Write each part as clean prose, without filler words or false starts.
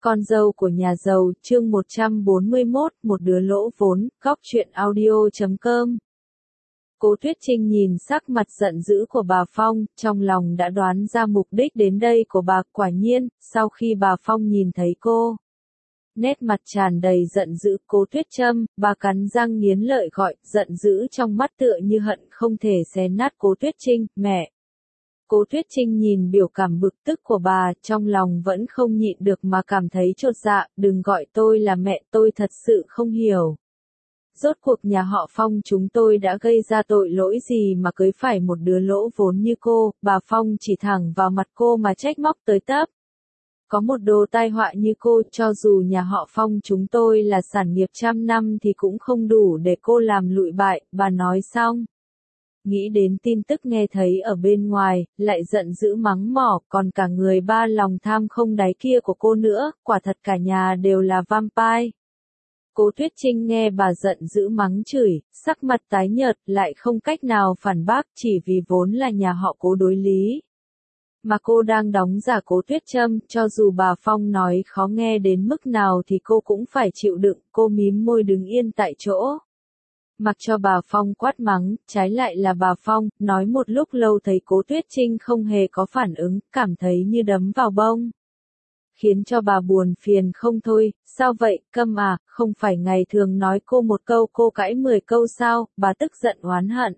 Con dâu của nhà giàu, chương 141, một đứa lỗ vốn, góc truyện audio.com. Cố Tuyết Trinh nhìn sắc mặt giận dữ của bà Phong, trong lòng đã đoán ra mục đích đến đây của bà. Quả nhiên, sau khi bà Phong nhìn thấy cô, nét mặt tràn đầy giận dữ. Cố Tuyết Trâm, bà cắn răng nghiến lợi gọi, giận dữ trong mắt tựa như hận không thể xé nát Cố Tuyết Trinh. Mẹ! Cố Tuyết Trinh nhìn biểu cảm bực tức của bà, trong lòng vẫn không nhịn được mà cảm thấy chột dạ. Đừng gọi tôi là mẹ, tôi thật sự không hiểu. Rốt cuộc nhà họ Phong chúng tôi đã gây ra tội lỗi gì mà cưới phải một đứa lỗ vốn như cô. Bà Phong chỉ thẳng vào mặt cô mà trách móc tới tấp. Có một đồ tai họa như cô, cho dù nhà họ Phong chúng tôi là sản nghiệp trăm năm thì cũng không đủ để cô làm lụi bại. Bà nói xong, nghĩ đến tin tức nghe thấy ở bên ngoài, lại giận dữ mắng mỏ, còn cả người ba lòng tham không đáy kia của cô nữa, quả thật cả nhà đều là vampire. Cố Tuyết Trinh nghe bà giận dữ mắng chửi, sắc mặt tái nhợt, lại không cách nào phản bác, chỉ vì vốn là nhà họ Cố đối lý. Mà cô đang đóng giả Cố Tuyết Trâm, cho dù bà Phong nói khó nghe đến mức nào thì cô cũng phải chịu đựng. Cô mím môi đứng yên tại chỗ, mặc cho bà Phong quát mắng. Trái lại là bà Phong, nói một lúc lâu thấy Cố Tuyết Trinh không hề có phản ứng, cảm thấy như đấm vào bông, khiến cho bà buồn phiền không thôi. Sao vậy, Câm à, không phải ngày thường nói cô một câu cô cãi 10 câu sao? Bà tức giận oán hận.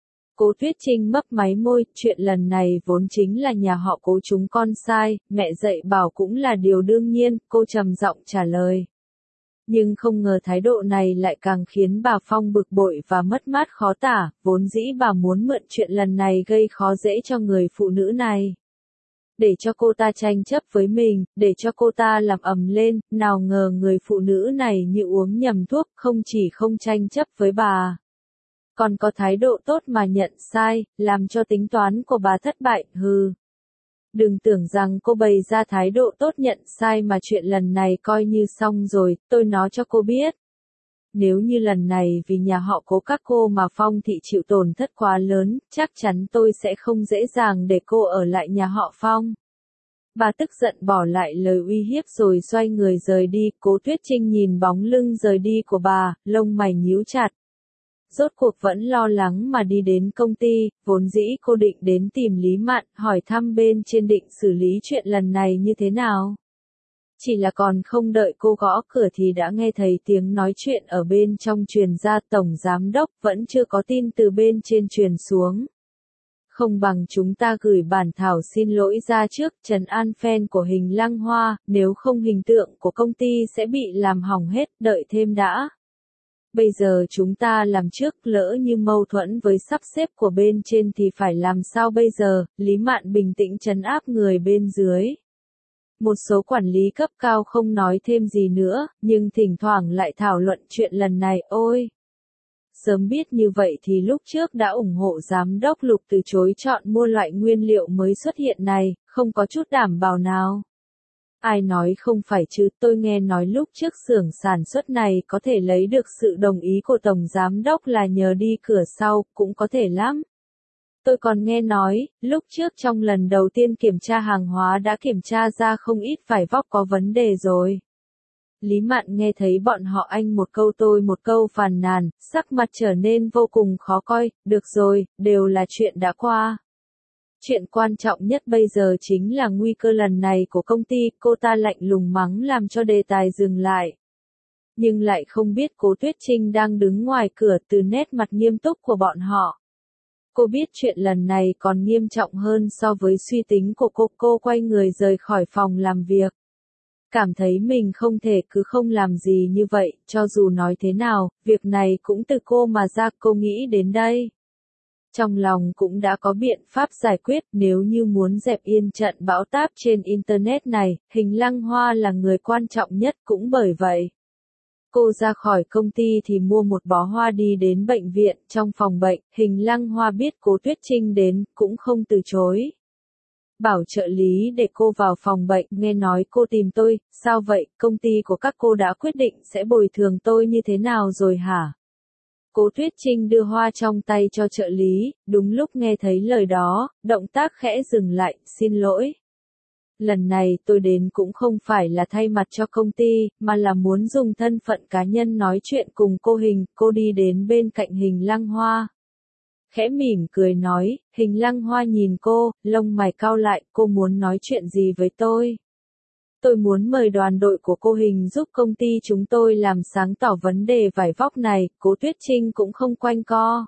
Cố Tuyết Trinh mấp máy môi, chuyện lần này vốn chính là nhà họ Cố chúng con sai, mẹ dạy bảo cũng là điều đương nhiên, cô trầm giọng trả lời. Nhưng không ngờ thái độ này lại càng khiến bà Phong bực bội và mất mát khó tả. Vốn dĩ bà muốn mượn chuyện lần này gây khó dễ cho người phụ nữ này, để cho cô ta tranh chấp với mình, để cho cô ta làm ầm lên. Nào ngờ người phụ nữ này như uống nhầm thuốc, không chỉ không tranh chấp với bà, còn có thái độ tốt mà nhận sai, làm cho tính toán của bà thất bại. Hừ, đừng tưởng rằng cô bày ra thái độ tốt nhận sai mà chuyện lần này coi như xong rồi. Tôi nói cho cô biết, nếu như lần này vì nhà họ Cố các cô mà Phong thị chịu tổn thất quá lớn, chắc chắn tôi sẽ không dễ dàng để cô ở lại nhà họ Phong. Bà tức giận bỏ lại lời uy hiếp rồi xoay người rời đi. Cố Tuyết Trinh nhìn bóng lưng rời đi của bà, lông mày nhíu chặt. Rốt cuộc vẫn lo lắng mà đi đến công ty. Vốn dĩ cô định đến tìm Lý Mạn, hỏi thăm bên trên định xử lý chuyện lần này như thế nào. Chỉ là còn không đợi cô gõ cửa thì đã nghe thấy tiếng nói chuyện ở bên trong truyền ra. Tổng giám đốc vẫn chưa có tin từ bên trên truyền xuống. Không bằng chúng ta gửi bản thảo xin lỗi ra trước, trấn an fan của Hình Lăng Hoa, nếu không hình tượng của công ty sẽ bị làm hỏng hết, đợi thêm đã. Bây giờ chúng ta làm trước, lỡ như mâu thuẫn với sắp xếp của bên trên thì phải làm sao bây giờ? Lý Mạn bình tĩnh trấn áp người bên dưới. Một số quản lý cấp cao không nói thêm gì nữa, nhưng thỉnh thoảng lại thảo luận chuyện lần này. Ôi! Sớm biết như vậy thì lúc trước đã ủng hộ giám đốc Lục từ chối chọn mua loại nguyên liệu mới xuất hiện này, không có chút đảm bảo nào. Ai nói không phải chứ, tôi nghe nói lúc trước xưởng sản xuất này có thể lấy được sự đồng ý của tổng giám đốc là nhờ đi cửa sau, cũng có thể lắm. Tôi còn nghe nói, lúc trước trong lần đầu tiên kiểm tra hàng hóa đã kiểm tra ra không ít vải vóc có vấn đề rồi. Lý Mạn nghe thấy bọn họ anh một câu tôi một câu phàn nàn, sắc mặt trở nên vô cùng khó coi. Được rồi, đều là chuyện đã qua. Chuyện quan trọng nhất bây giờ chính là nguy cơ lần này của công ty. Cô ta lạnh lùng mắng làm cho đề tài dừng lại. Nhưng lại không biết Cố Tuyết Trinh đang đứng ngoài cửa. Từ nét mặt nghiêm túc của bọn họ, cô biết chuyện lần này còn nghiêm trọng hơn so với suy tính của cô. Cô quay người rời khỏi phòng làm việc, cảm thấy mình không thể cứ không làm gì như vậy. Cho dù nói thế nào, việc này cũng từ cô mà ra. Cô nghĩ đến đây, trong lòng cũng đã có biện pháp giải quyết. Nếu như muốn dẹp yên trận bão táp trên Internet này, Hình Lăng Hoa là người quan trọng nhất. Cũng bởi vậy, cô ra khỏi công ty thì mua một bó hoa đi đến bệnh viện. Trong phòng bệnh, Hình Lăng Hoa biết Cố Tuyết Trinh đến, cũng không từ chối. Bảo trợ lý để cô vào phòng bệnh. Nghe nói cô tìm tôi, sao vậy, công ty của các cô đã quyết định sẽ bồi thường tôi như thế nào rồi hả? Cố Tuyết Trinh đưa hoa trong tay cho trợ lý. Đúng lúc nghe thấy lời đó, động tác khẽ dừng lại. Xin lỗi. Lần này tôi đến cũng không phải là thay mặt cho công ty, mà là muốn dùng thân phận cá nhân nói chuyện cùng cô Hình. Cô đi đến bên cạnh Hình Lăng Hoa. Khẽ mỉm cười nói, Hình Lăng Hoa nhìn cô, lông mày cau lại, cô muốn nói chuyện gì với tôi? Tôi muốn mời đoàn đội của cô Hình giúp công ty chúng tôi làm sáng tỏ vấn đề vải vóc này. Cố Tuyết Trinh cũng không quanh co.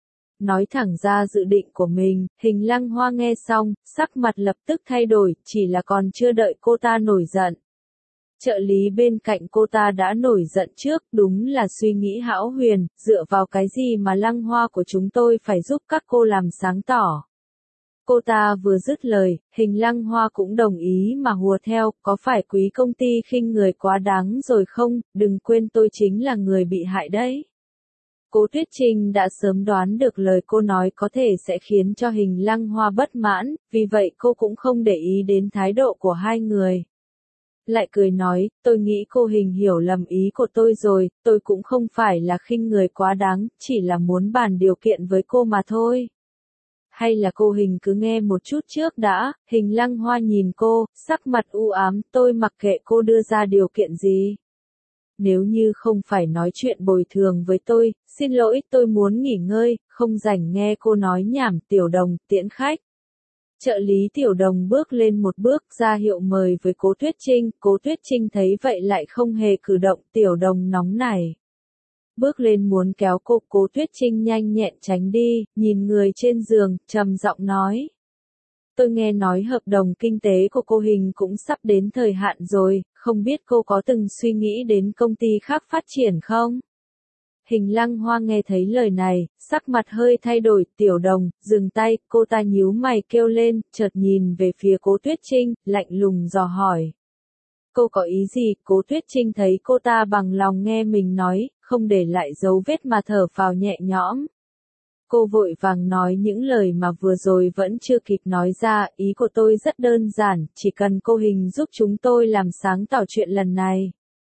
Nói thẳng ra dự định của mình. Hình Lăng Hoa nghe xong, sắc mặt lập tức thay đổi, chỉ là còn chưa đợi cô ta nổi giận. Trợ lý bên cạnh cô ta đã nổi giận trước, đúng là suy nghĩ hão huyền, dựa vào cái gì mà Lăng Hoa của chúng tôi phải giúp các cô làm sáng tỏ. Cô ta vừa dứt lời, Hình Lăng Hoa cũng đồng ý mà hùa theo, có phải quý công ty khinh người quá đáng rồi không, đừng quên tôi chính là người bị hại đấy. Cố Tuyết Trinh đã sớm đoán được lời cô nói có thể sẽ khiến cho Hình Lăng Hoa bất mãn, vì vậy cô cũng không để ý đến thái độ của hai người. Lại cười nói, tôi nghĩ cô Hình hiểu lầm ý của tôi rồi, tôi cũng không phải là khinh người quá đáng, chỉ là muốn bàn điều kiện với cô mà thôi. Hay là cô Hình cứ nghe một chút trước đã. Hình Lăng Hoa nhìn cô, sắc mặt u ám, tôi mặc kệ cô đưa ra điều kiện gì. Nếu như không phải nói chuyện bồi thường với tôi, xin lỗi, tôi muốn nghỉ ngơi, không rảnh nghe cô nói nhảm. Tiểu Đồng, tiễn khách. Trợ lý Tiểu Đồng bước lên một bước ra hiệu mời với Cố Tuyết Trinh. Cố Tuyết Trinh thấy vậy lại không hề cử động. Tiểu Đồng nóng nảy bước lên muốn kéo cô. Cố Tuyết Trinh nhanh nhẹn tránh đi, nhìn người trên giường, trầm giọng nói. Tôi nghe nói hợp đồng kinh tế của cô Hình cũng sắp đến thời hạn rồi, không biết cô có từng suy nghĩ đến công ty khác phát triển không? Hình Lăng Hoa nghe thấy lời này, sắc mặt hơi thay đổi. Tiểu Đồng, dừng tay, cô ta nhíu mày kêu lên, chợt nhìn về phía Cố Tuyết Trinh, lạnh lùng dò hỏi. Cô có ý gì? Cố Tuyết Trinh thấy cô ta bằng lòng nghe mình nói, không để lại dấu vết mà thở phào nhẹ nhõm. Cô vội vàng nói những lời mà vừa rồi vẫn chưa kịp nói ra, ý của tôi rất đơn giản, chỉ cần cô Hình giúp chúng tôi làm sáng tỏ chuyện lần này.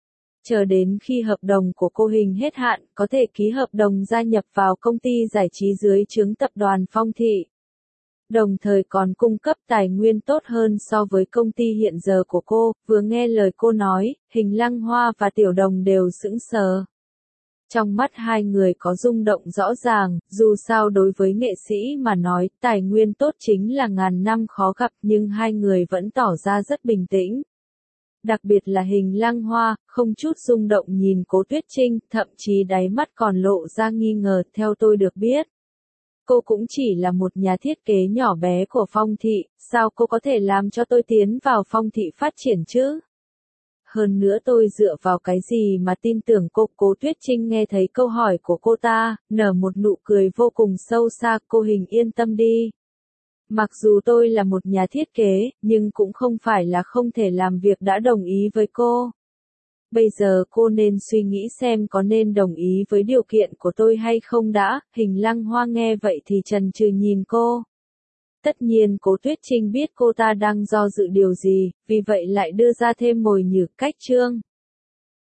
Chờ đến khi hợp đồng của cô Hình hết hạn, có thể ký hợp đồng gia nhập vào công ty giải trí dưới trướng tập đoàn Phong Thị. Đồng thời còn cung cấp tài nguyên tốt hơn so với công ty hiện giờ của cô. Vừa nghe lời cô nói, Hình Lăng Hoa và Tiểu Đồng đều sững sờ. Trong mắt hai người có rung động rõ ràng, dù sao đối với nghệ sĩ mà nói, tài nguyên tốt chính là ngàn năm khó gặp, nhưng hai người vẫn tỏ ra rất bình tĩnh. Đặc biệt là Hình Lăng Hoa, không chút rung động nhìn Cố Tuyết Trinh, thậm chí đáy mắt còn lộ ra nghi ngờ. Theo tôi được biết, cô cũng chỉ là một nhà thiết kế nhỏ bé của Phong Thị, sao cô có thể làm cho tôi tiến vào Phong Thị phát triển chứ? Hơn nữa tôi dựa vào cái gì mà tin tưởng cô? Cố Tuyết Trinh nghe thấy câu hỏi của cô ta, nở một nụ cười vô cùng sâu xa. Cô Hình yên tâm đi. Mặc dù tôi là một nhà thiết kế, nhưng cũng không phải là không thể làm việc đã đồng ý với cô. Bây giờ cô nên suy nghĩ xem có nên đồng ý với điều kiện của tôi hay không đã. Hình Lăng Hoa nghe vậy thì chần chừ nhìn cô. Tất nhiên Cố Tuyết Trinh biết cô ta đang do dự điều gì, vì vậy lại đưa ra thêm mồi nhử. Cách chương